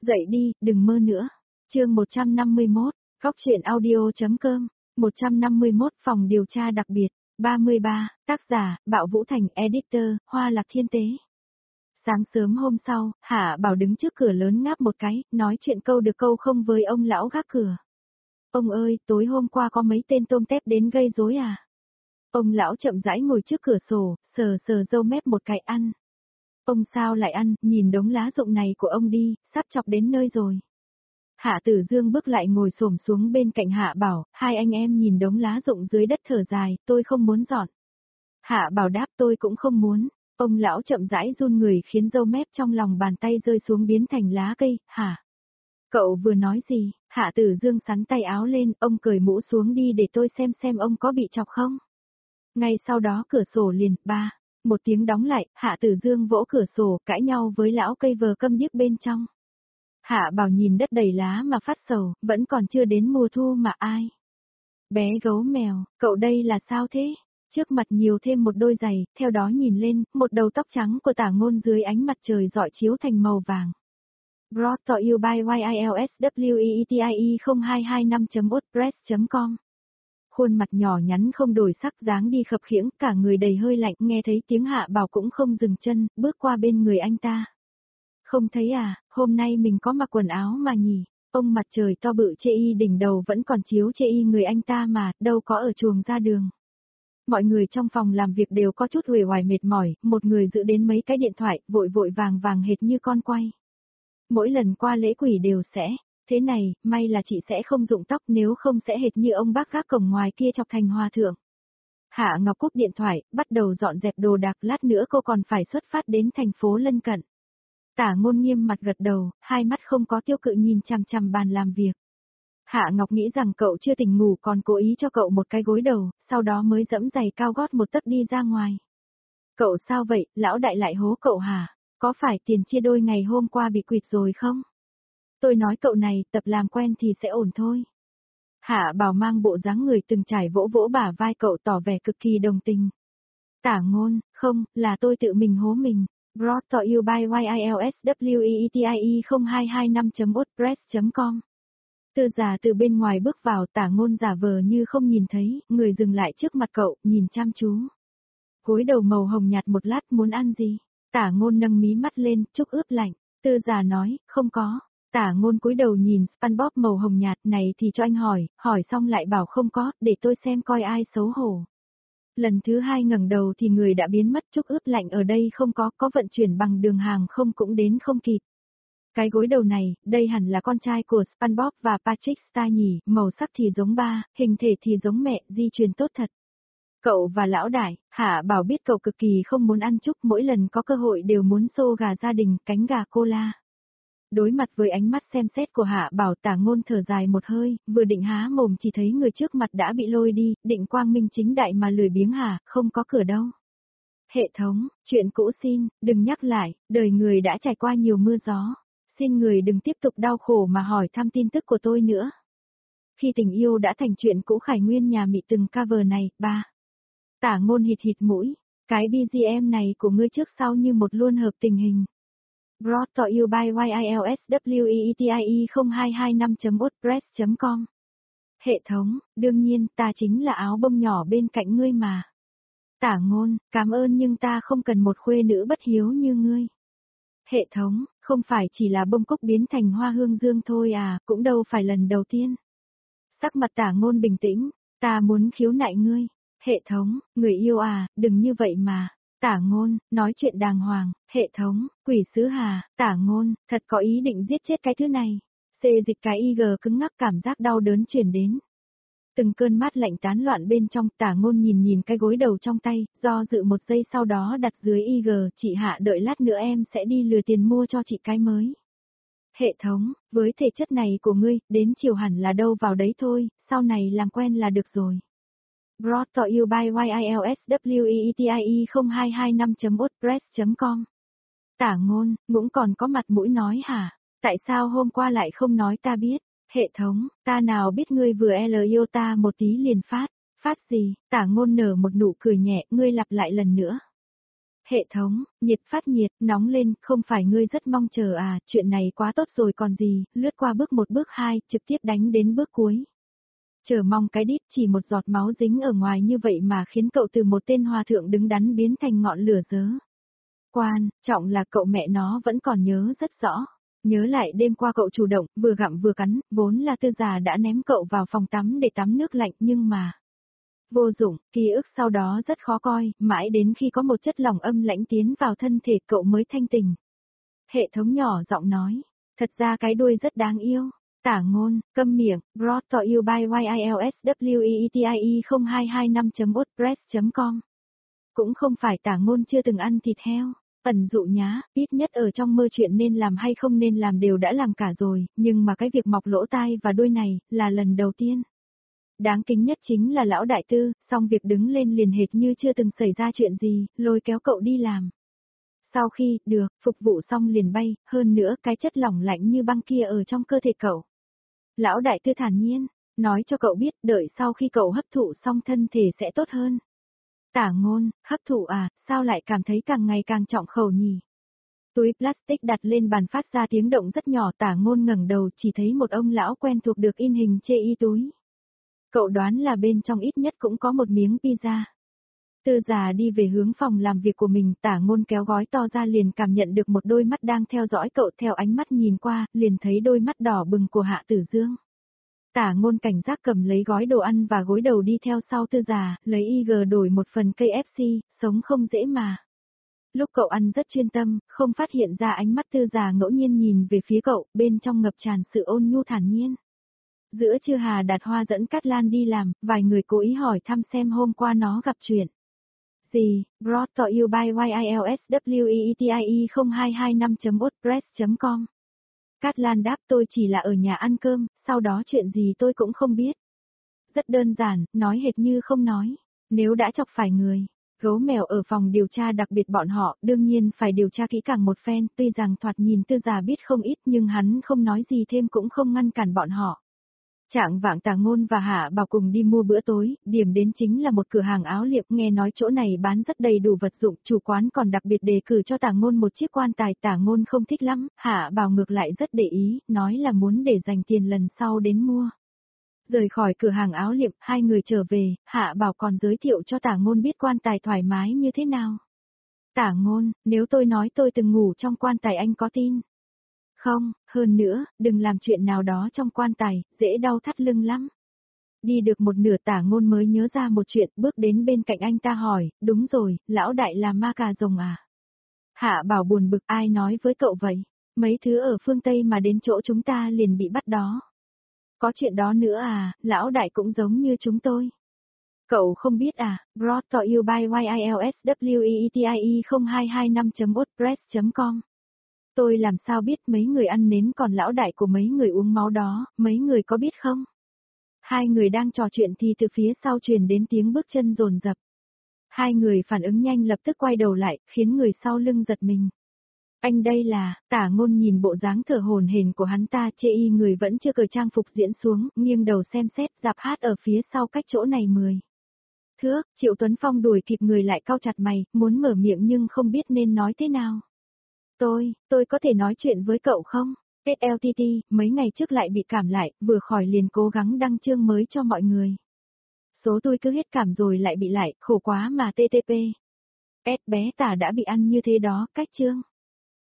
Dậy đi, đừng mơ nữa. Chương 151, Góc truyện audio.com, 151 phòng điều tra đặc biệt, 33, tác giả, Bạo Vũ Thành, editor, Hoa Lạc Thiên Tế. Sáng sớm hôm sau, Hạ Bảo đứng trước cửa lớn ngáp một cái, nói chuyện câu được câu không với ông lão gác cửa. Ông ơi, tối hôm qua có mấy tên tôm tép đến gây rối à? Ông lão chậm rãi ngồi trước cửa sổ, sờ sờ râu mép một cái ăn. Ông sao lại ăn, nhìn đống lá rụng này của ông đi, sắp chọc đến nơi rồi. Hạ Tử Dương bước lại ngồi xổm xuống bên cạnh Hạ Bảo, hai anh em nhìn đống lá rụng dưới đất thở dài, tôi không muốn dọn. Hạ Bảo đáp tôi cũng không muốn. Ông lão chậm rãi run người khiến râu mép trong lòng bàn tay rơi xuống biến thành lá cây, hả? Cậu vừa nói gì? Hạ Tử Dương sắn tay áo lên, ông cởi mũ xuống đi để tôi xem ông có bị chọc không? Ngay sau đó cửa sổ liền, một tiếng đóng lại, Hạ Tử Dương vỗ cửa sổ, cãi nhau với lão cây vờ câm điếc bên trong. Hạ Bảo nhìn đất đầy lá mà phát sầu, vẫn còn chưa đến mùa thu mà ai? Bé gấu mèo, cậu đây là sao thế? Trước mặt nhiều thêm một đôi giày, theo đó nhìn lên, một đầu tóc trắng của Tả Ngôn dưới ánh mặt trời rọi chiếu thành màu vàng. Brought to you by YILSWEETIE 0225.wordpress.com. Khuôn mặt nhỏ nhắn không đổi sắc dáng đi khập khiễng, cả người đầy hơi lạnh, nghe thấy tiếng Hạ Bảo cũng không dừng chân, bước qua bên người anh ta. Không thấy à, hôm nay mình có mặc quần áo mà nhỉ, ông mặt trời to bự chê y đỉnh đầu vẫn còn chiếu chê y người anh ta mà, đâu có ở chuồng ra đường. Mọi người trong phòng làm việc đều có chút uể oải mệt mỏi, một người giữ đến mấy cái điện thoại, vội vội vàng vàng hệt như con quay. Mỗi lần qua lễ quỷ đều sẽ, thế này, may là chị sẽ không rụng tóc nếu không sẽ hệt như ông bác gác cổng ngoài kia chọc thành hòa thượng. Hạ Ngọc cúp điện thoại, bắt đầu dọn dẹp đồ đạc, lát nữa cô còn phải xuất phát đến thành phố lân cận. Tả Ngôn nghiêm mặt gật đầu, hai mắt không có tiêu cự nhìn chằm chằm bàn làm việc. Hạ Ngọc nghĩ rằng cậu chưa tỉnh ngủ còn cố ý cho cậu một cái gối đầu, sau đó mới dẫm giày cao gót một tấc đi ra ngoài. Cậu sao vậy, lão đại lại hố cậu hả? Có phải tiền chia đôi ngày hôm qua bị quỵt rồi không? Tôi nói cậu này, tập làm quen thì sẽ ổn thôi. Hạ Bảo mang bộ dáng người từng trải vỗ vỗ bả vai cậu tỏ vẻ cực kỳ đồng tình. Tả Ngôn, không, là tôi tự mình hố mình. Brought to you by YILSWEETIE 0225.wordpress.com. Tư giả từ bên ngoài bước vào, Tả Ngôn giả vờ như không nhìn thấy, người dừng lại trước mặt cậu, nhìn chăm chú. Gối đầu màu hồng nhạt một lát muốn ăn gì? Tả Ngôn nâng mí mắt lên, chúc ướp lạnh. Tư giả nói, không có. Tả Ngôn cúi đầu nhìn SpongeBob màu hồng nhạt này thì cho anh hỏi xong lại bảo không có, để tôi xem coi ai xấu hổ. Lần thứ hai ngẩng đầu thì người đã biến mất, chúc ướp lạnh ở đây không có vận chuyển bằng đường hàng không cũng đến không kịp. Cái gối đầu này, đây hẳn là con trai của SpongeBob và Patrick Star nhỉ, màu sắc thì giống ba, hình thể thì giống mẹ, di truyền tốt thật. Cậu và lão đại, Hạ Bảo biết cậu cực kỳ không muốn ăn chúc, mỗi lần có cơ hội đều muốn xô gà gia đình, cánh gà cola. Đối mặt với ánh mắt xem xét của Hạ Bảo, Tả Ngôn thở dài một hơi, vừa định há mồm chỉ thấy người trước mặt đã bị lôi đi, định quang minh chính đại mà lười biếng hả, không có cửa đâu. Hệ thống, chuyện cũ xin, đừng nhắc lại, đời người đã trải qua nhiều mưa gió. Xin người đừng tiếp tục đau khổ mà hỏi thăm tin tức của tôi nữa. Khi tình yêu đã thành chuyện cũ, Khải Nguyên nhà Mị từng cover này, Tả Ngôn hít hít mũi, cái BGM này của ngươi trước sau như một luôn hợp tình hình. Brought to you by YILSWEETIE 0225.wordpress.com. Hệ thống, đương nhiên, ta chính là áo bông nhỏ bên cạnh ngươi mà. Tả Ngôn, cảm ơn nhưng ta không cần một khuê nữ bất hiếu như ngươi. Hệ thống, không phải chỉ là bông cúc biến thành hoa hương dương thôi à, cũng đâu phải lần đầu tiên. Sắc mặt Tả Ngôn bình tĩnh, ta muốn khiếu nại ngươi. Hệ thống, người yêu à, đừng như vậy mà. Tả Ngôn, nói chuyện đàng hoàng. Hệ thống, quỷ sứ hà, Tả Ngôn, thật có ý định giết chết cái thứ này. Xê dịch cái IG cứng ngắc, cảm giác đau đớn truyền đến. Từng cơn mát lạnh tán loạn bên trong, Tả Ngôn nhìn cái gối đầu trong tay, do dự một giây sau đó đặt dưới IG, chị Hạ đợi lát nữa em sẽ đi lừa tiền mua cho chị cái mới. Hệ thống, với thể chất này của ngươi, đến chiều hẳn là đâu vào đấy thôi, sau này làm quen là được rồi. Brought to you by YILSWEETIE 0225.wordpress.com. Tả Ngôn, cũng còn có mặt mũi nói hả? Tại sao hôm qua lại không nói ta biết? Hệ thống, ta nào biết ngươi vừa yêu ta một tí liền phát. Phát gì? Tả Ngôn nở một nụ cười nhẹ, ngươi lặp lại lần nữa. Hệ thống, nhiệt phát nhiệt, nóng lên, không phải ngươi rất mong chờ à, chuyện này quá tốt rồi còn gì, lướt qua bước 1 bước 2, trực tiếp đánh đến bước cuối. Chờ mong cái đít chỉ một giọt máu dính ở ngoài như vậy mà khiến cậu từ một tên hòa thượng đứng đắn biến thành ngọn lửa dớ. Quan trọng là cậu mẹ nó vẫn còn nhớ rất rõ. Nhớ lại đêm qua cậu chủ động, vừa gặm vừa cắn, vốn là Tư già đã ném cậu vào phòng tắm để tắm nước lạnh nhưng mà... Vô dụng, ký ức sau đó rất khó coi, mãi đến khi có một chất lỏng âm lãnh tiến vào thân thể cậu mới thanh tỉnh. Hệ thống nhỏ giọng nói, thật ra cái đuôi rất đáng yêu. Tả ngôn, câm miệng, brought to you by YILSWEETIE 0225.wordpress.com. Cũng không phải tả ngôn chưa từng ăn thịt heo. Ẩn dụ nhá, ít nhất ở trong mơ chuyện nên làm hay không nên làm đều đã làm cả rồi, nhưng mà cái việc mọc lỗ tai và đuôi này, là lần đầu tiên. Đáng kính nhất chính là lão đại tư, xong việc đứng lên liền hệt như chưa từng xảy ra chuyện gì, lôi kéo cậu đi làm. Sau khi, được, phục vụ xong liền bay, hơn nữa cái chất lỏng lạnh như băng kia ở trong cơ thể cậu. Lão đại tư thản nhiên, nói cho cậu biết đợi sau khi cậu hấp thụ xong thân thể sẽ tốt hơn. Tả ngôn, hấp thụ à, sao lại cảm thấy càng ngày càng trọng khẩu nhỉ? Túi plastic đặt lên bàn phát ra tiếng động rất nhỏ, tả ngôn ngẩng đầu chỉ thấy một ông lão quen thuộc được in hình chê y túi. Cậu đoán là bên trong ít nhất cũng có một miếng pizza. Tư già đi về hướng phòng làm việc của mình, tả ngôn kéo gói to ra liền cảm nhận được một đôi mắt đang theo dõi cậu, theo ánh mắt nhìn qua, liền thấy đôi mắt đỏ bừng của Hạ Tử Dương. Tả ngôn cảnh giác cầm lấy gói đồ ăn và gối đầu đi theo sau tư già, lấy IG đổi một phần KFC, sống không dễ mà. Lúc cậu ăn rất chuyên tâm, không phát hiện ra ánh mắt tư già ngẫu nhiên nhìn về phía cậu, bên trong ngập tràn sự ôn nhu thản nhiên. Giữa trưa Hà Đạt Hoa dẫn Cát Lan đi làm, vài người cố ý hỏi thăm xem hôm qua nó gặp chuyện. Gì, brought to you by YILSWEETIE 0225.wordpress.com. Cát Lan đáp tôi chỉ là ở nhà ăn cơm, sau đó chuyện gì tôi cũng không biết. Rất đơn giản, nói hệt như không nói. Nếu đã chọc phải người, gấu mèo ở phòng điều tra đặc biệt bọn họ đương nhiên phải điều tra kỹ càng một phen, tuy rằng thoạt nhìn tư già biết không ít nhưng hắn không nói gì thêm cũng không ngăn cản bọn họ. Trạng vạng Tả Ngôn và Hạ Bảo cùng đi mua bữa tối, điểm đến chính là một cửa hàng áo liệp, nghe nói chỗ này bán rất đầy đủ vật dụng, chủ quán còn đặc biệt đề cử cho Tả Ngôn một chiếc quan tài, Tả Ngôn không thích lắm, Hạ Bảo ngược lại rất để ý, nói là muốn để dành tiền lần sau đến mua. Rời khỏi cửa hàng áo liệp, hai người trở về, Hạ Bảo còn giới thiệu cho Tả Ngôn biết quan tài thoải mái như thế nào. Tả Ngôn, nếu tôi nói tôi từng ngủ trong quan tài anh có tin? Không, hơn nữa, đừng làm chuyện nào đó trong quan tài, dễ đau thắt lưng lắm. Đi được một nửa Tả Ngôn mới nhớ ra một chuyện, bước đến bên cạnh anh ta hỏi, đúng rồi, lão đại là ma cà rồng à? Hạ Bảo buồn bực, ai nói với cậu vậy? Mấy thứ ở phương Tây mà đến chỗ chúng ta liền bị bắt đó. Có chuyện đó nữa à, lão đại cũng giống như chúng tôi. Cậu không biết à, brought to you by YILSWEETIE 0225.wordpress.com. Tôi làm sao biết mấy người ăn nến còn lão đại của mấy người uống máu đó, mấy người có biết không? Hai người đang trò chuyện thì từ phía sau truyền đến tiếng bước chân dồn dập. Hai người phản ứng nhanh lập tức quay đầu lại, khiến người sau lưng giật mình. Anh đây là, Tả Ngôn nhìn bộ dáng thở hổn hển của hắn ta, chê y người vẫn chưa cởi trang phục diễn xuống, nghiêng đầu xem xét, dạp hát ở phía sau cách chỗ này 10 thước. Triệu Tuấn Phong đuổi kịp người lại cau chặt mày, muốn mở miệng nhưng không biết nên nói thế nào. Tôi có thể nói chuyện với cậu không? SLTT, mấy ngày trước lại bị cảm lại, vừa khỏi liền cố gắng đăng chương mới cho mọi người. Số tôi cứ hết cảm rồi lại bị lại, khổ quá mà TTP. S bé Tả đã bị ăn như thế đó, cách chương.